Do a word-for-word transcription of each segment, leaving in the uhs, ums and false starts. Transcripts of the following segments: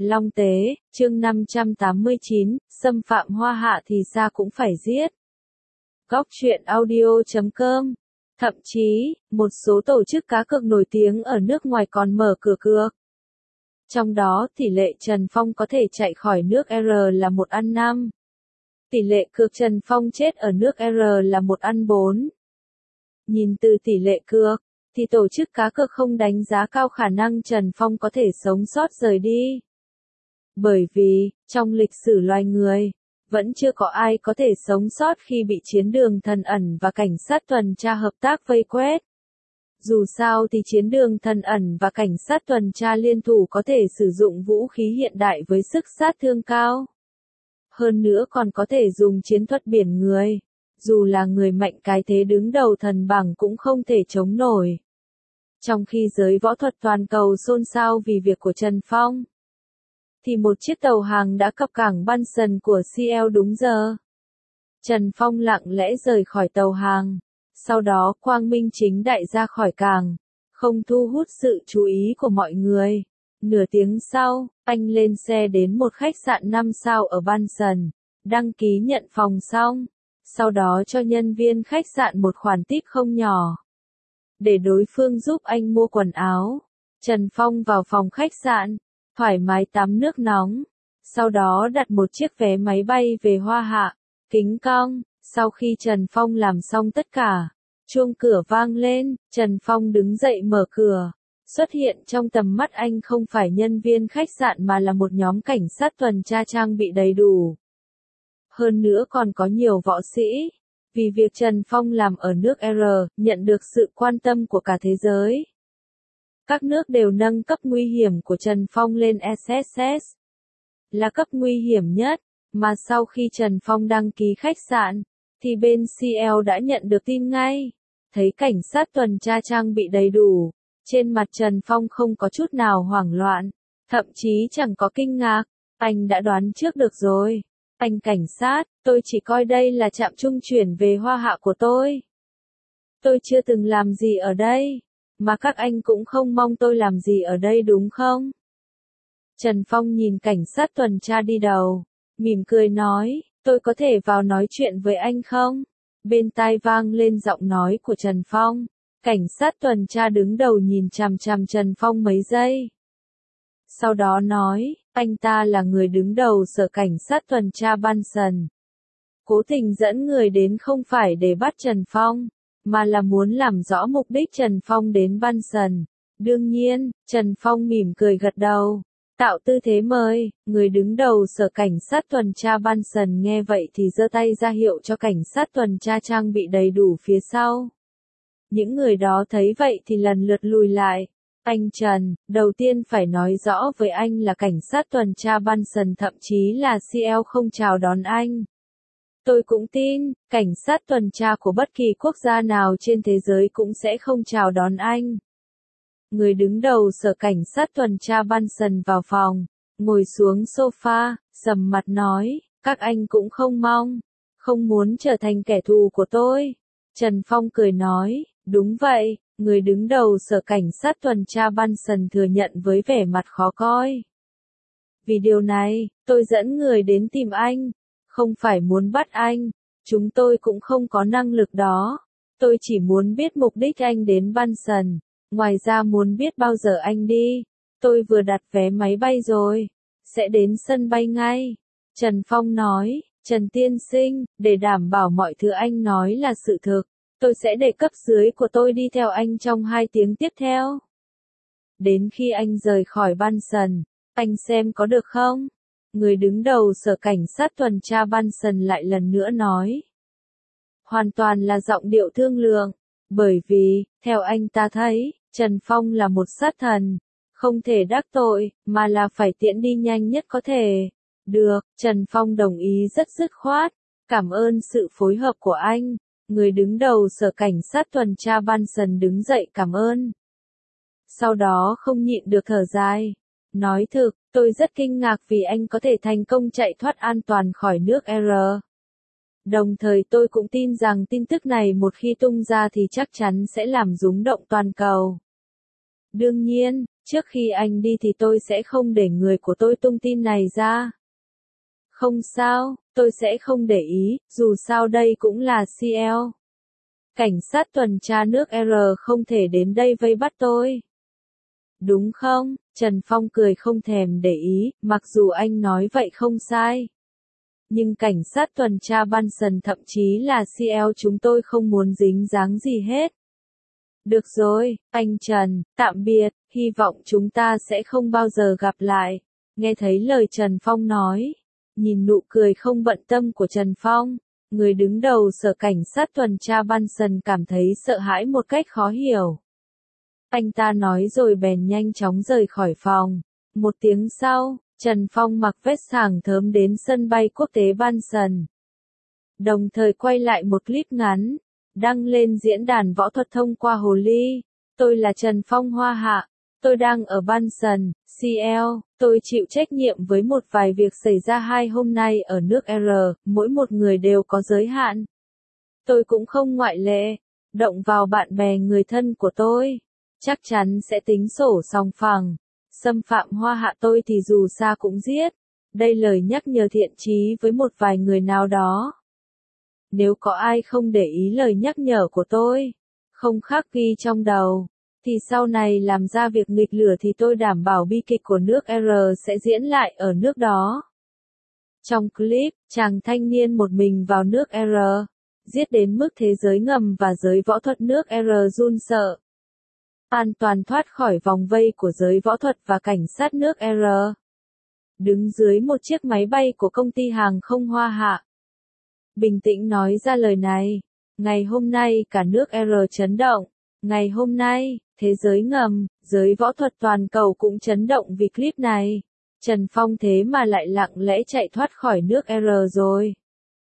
Long Tế, chương năm trăm tám mươi chín, xâm phạm Hoa Hạ thì sao cũng phải giết. Góc truyện audio chấm com. Thậm chí, một số tổ chức cá cược nổi tiếng ở nước ngoài còn mở cửa cược. Trong đó, tỷ lệ Trần Phong có thể chạy khỏi nước R là một ăn năm. Tỷ lệ cược Trần Phong chết ở nước R là một ăn bốn. Nhìn từ tỷ lệ cược, thì tổ chức cá cược không đánh giá cao khả năng Trần Phong có thể sống sót rời đi. Bởi vì, trong lịch sử loài người, vẫn chưa có ai có thể sống sót khi bị chiến đường thần ẩn và cảnh sát tuần tra hợp tác vây quét. Dù sao thì chiến đường thần ẩn và cảnh sát tuần tra liên thủ có thể sử dụng vũ khí hiện đại với sức sát thương cao. Hơn nữa còn có thể dùng chiến thuật biển người. Dù là người mạnh cái thế đứng đầu thần bảng cũng không thể chống nổi. Trong khi giới võ thuật toàn cầu xôn xao vì việc của Trần Phong, thì một chiếc tàu hàng đã cập cảng Bunson của Seoul đúng giờ. Trần Phong lặng lẽ rời khỏi tàu hàng, sau đó quang minh chính đại ra khỏi cảng, không thu hút sự chú ý của mọi người. Nửa tiếng sau, anh lên xe đến một khách sạn năm sao ở Bunson, đăng ký nhận phòng xong, sau đó cho nhân viên khách sạn một khoản tip không nhỏ, để đối phương giúp anh mua quần áo. Trần Phong vào phòng khách sạn, thoải mái tắm nước nóng, sau đó đặt một chiếc vé máy bay về Hoa Hạ, kính cong. Sau khi Trần Phong làm xong tất cả, chuông cửa vang lên, Trần Phong đứng dậy mở cửa. Xuất hiện trong tầm mắt anh không phải nhân viên khách sạn mà là một nhóm cảnh sát tuần tra trang bị đầy đủ. Hơn nữa còn có nhiều võ sĩ. Vì việc Trần Phong làm ở nước R, nhận được sự quan tâm của cả thế giới. Các nước đều nâng cấp nguy hiểm của Trần Phong lên S S S. Là cấp nguy hiểm nhất, mà sau khi Trần Phong đăng ký khách sạn, thì bên Seoul đã nhận được tin ngay. Thấy cảnh sát tuần tra trang bị đầy đủ, trên mặt Trần Phong không có chút nào hoảng loạn, thậm chí chẳng có kinh ngạc, anh đã đoán trước được rồi. Anh cảnh sát, tôi chỉ coi đây là trạm trung chuyển về Hoa Hạ của tôi. Tôi chưa từng làm gì ở đây, mà các anh cũng không mong tôi làm gì ở đây đúng không? Trần Phong nhìn cảnh sát tuần tra đi đầu, mỉm cười nói, tôi có thể vào nói chuyện với anh không? Bên tai vang lên giọng nói của Trần Phong. Cảnh sát tuần tra đứng đầu nhìn chằm chằm Trần Phong mấy giây. Sau đó nói, anh ta là người đứng đầu sở cảnh sát tuần tra Bunson. Cố tình dẫn người đến không phải để bắt Trần Phong, mà là muốn làm rõ mục đích Trần Phong đến Bunson. Đương nhiên, Trần Phong mỉm cười gật đầu, tạo tư thế mời. Người đứng đầu sở cảnh sát tuần tra Bunson nghe vậy thì giơ tay ra hiệu cho cảnh sát tuần tra trang bị đầy đủ phía sau. Những người đó thấy vậy thì lần lượt lùi lại. Anh Trần, đầu tiên phải nói rõ với anh là cảnh sát tuần tra Bunson thậm chí là Seoul không chào đón anh. Tôi cũng tin, cảnh sát tuần tra của bất kỳ quốc gia nào trên thế giới cũng sẽ không chào đón anh. Người đứng đầu sở cảnh sát tuần tra Bunson vào phòng, ngồi xuống sofa, sầm mặt nói, các anh cũng không mong, không muốn trở thành kẻ thù của tôi. Trần Phong cười nói, đúng vậy, người đứng đầu sở cảnh sát tuần tra Bunson thừa nhận với vẻ mặt khó coi. Vì điều này, tôi dẫn người đến tìm anh, không phải muốn bắt anh, chúng tôi cũng không có năng lực đó. Tôi chỉ muốn biết mục đích anh đến Bunson, ngoài ra muốn biết bao giờ anh đi. Tôi vừa đặt vé máy bay rồi, sẽ đến sân bay ngay. Trần Phong nói, Trần tiên sinh, để đảm bảo mọi thứ anh nói là sự thực, tôi sẽ để cấp dưới của tôi đi theo anh trong hai tiếng tiếp theo. Đến khi anh rời khỏi Bunson, anh xem có được không? Người đứng đầu sở cảnh sát tuần tra Bunson lại lần nữa nói. Hoàn toàn là giọng điệu thương lượng, bởi vì, theo anh ta thấy, Trần Phong là một sát thần, không thể đắc tội, mà là phải tiễn đi nhanh nhất có thể. Được, Trần Phong đồng ý rất dứt khoát, cảm ơn sự phối hợp của anh. Người đứng đầu sở cảnh sát tuần tra Bunson đứng dậy cảm ơn. Sau đó không nhịn được thở dài. Nói thực, tôi rất kinh ngạc vì anh có thể thành công chạy thoát an toàn khỏi nước R. Đồng thời tôi cũng tin rằng tin tức này một khi tung ra thì chắc chắn sẽ làm rúng động toàn cầu. Đương nhiên, Trước khi anh đi thì tôi sẽ không để người của tôi tung tin này ra. Không sao, tôi sẽ không để ý, dù sao đây cũng là xê lờ. Cảnh sát tuần tra nước R không thể đến đây vây bắt tôi. Đúng không? Trần Phong cười không thèm để ý, mặc dù anh nói vậy không sai. Nhưng cảnh sát tuần tra Bunsen thậm chí là xê lờ chúng tôi không muốn dính dáng gì hết. Được rồi, anh Trần, tạm biệt, hy vọng chúng ta sẽ không bao giờ gặp lại. Nghe thấy lời Trần Phong nói, nhìn nụ cười không bận tâm của Trần Phong, người đứng đầu sở cảnh sát tuần tra Bunsen cảm thấy sợ hãi một cách khó hiểu. Anh ta nói rồi bèn nhanh chóng rời khỏi phòng. Một tiếng sau, Trần Phong mặc vest hàng thớm đến sân bay quốc tế Bunsen. Đồng thời quay lại một clip ngắn, đăng lên diễn đàn võ thuật thông qua hồ ly. Tôi là Trần Phong Hoa Hạ. Tôi đang ở Bunsen, xê lờ. Tôi chịu trách nhiệm với một vài việc xảy ra hai hôm nay ở nước R. Mỗi một người đều có giới hạn. Tôi cũng không ngoại lệ. Động vào bạn bè người thân của tôi, chắc chắn sẽ tính sổ song phẳng. Xâm phạm Hoa Hạ tôi thì dù sao cũng giết. Đây lời nhắc nhở thiện chí với một vài người nào đó. Nếu có ai không để ý lời nhắc nhở của tôi, không khắc ghi trong đầu, thì sau này làm ra việc nghịch lửa thì tôi đảm bảo bi kịch của nước R sẽ diễn lại ở nước đó. Trong clip, chàng thanh niên một mình vào nước R, giết đến mức thế giới ngầm và giới võ thuật nước R run sợ. An toàn thoát khỏi vòng vây của giới võ thuật và cảnh sát nước R. Đứng dưới một chiếc máy bay của công ty hàng không Hoa Hạ. Bình tĩnh nói ra lời này. Ngày hôm nay cả nước R chấn động. Ngày hôm nay, thế giới ngầm, giới võ thuật toàn cầu cũng chấn động vì clip này. Trần Phong thế mà lại lặng lẽ chạy thoát khỏi nước R rồi.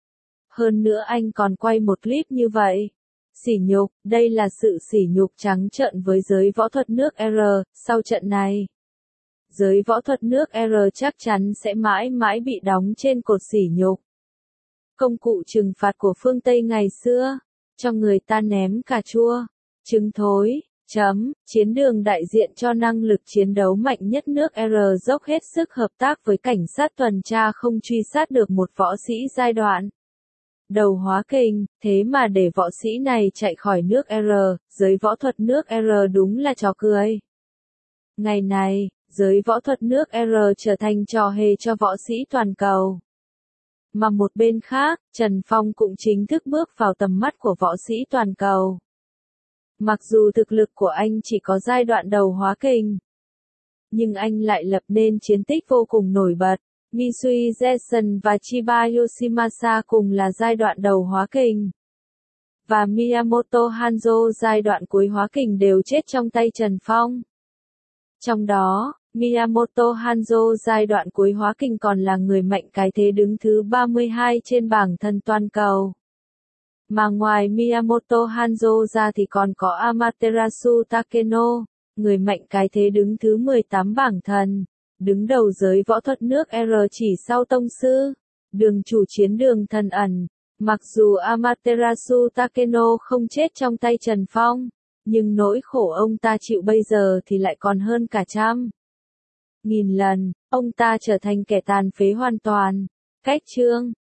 Hơn nữa anh còn quay một clip như vậy. Sỉ nhục, đây là sự sỉ nhục trắng trợn với giới võ thuật nước R. Sau trận này, giới võ thuật nước R chắc chắn sẽ mãi mãi bị đóng trên cột sỉ nhục. Công cụ trừng phạt của phương Tây ngày xưa, cho người ta ném cà chua, trứng thối, chấm, chiến đường đại diện cho năng lực chiến đấu mạnh nhất nước R dốc hết sức hợp tác với cảnh sát tuần tra không truy sát được một võ sĩ giai đoạn đầu hóa kình, thế mà để võ sĩ này chạy khỏi nước R, giới võ thuật nước R đúng là trò cười. Ngày này, giới võ thuật nước R trở thành trò hề cho võ sĩ toàn cầu. Mà một bên khác, Trần Phong cũng chính thức bước vào tầm mắt của võ sĩ toàn cầu. Mặc dù thực lực của anh chỉ có giai đoạn đầu hóa kình, nhưng anh lại lập nên chiến tích vô cùng nổi bật. Misui Jason và Chiba Yoshimasa cùng là giai đoạn đầu hóa kình. Và Miyamoto Hanzo giai đoạn cuối hóa kình đều chết trong tay Trần Phong. Trong đó, Miyamoto Hanzo giai đoạn cuối hóa kình còn là người mạnh cái thế đứng thứ ba mươi hai trên bảng thân toàn cầu. Mà ngoài Miyamoto Hanzo ra thì còn có Amaterasu Takeno, người mạnh cái thế đứng thứ mười tám bảng thần, đứng đầu giới võ thuật nước R chỉ sau tông sư, đường chủ chiến đường thần ẩn. Mặc dù Amaterasu Takeno không chết trong tay Trần Phong, nhưng nỗi khổ ông ta chịu bây giờ thì lại còn hơn cả trăm nghìn lần, ông ta trở thành kẻ tàn phế hoàn toàn. Cách chương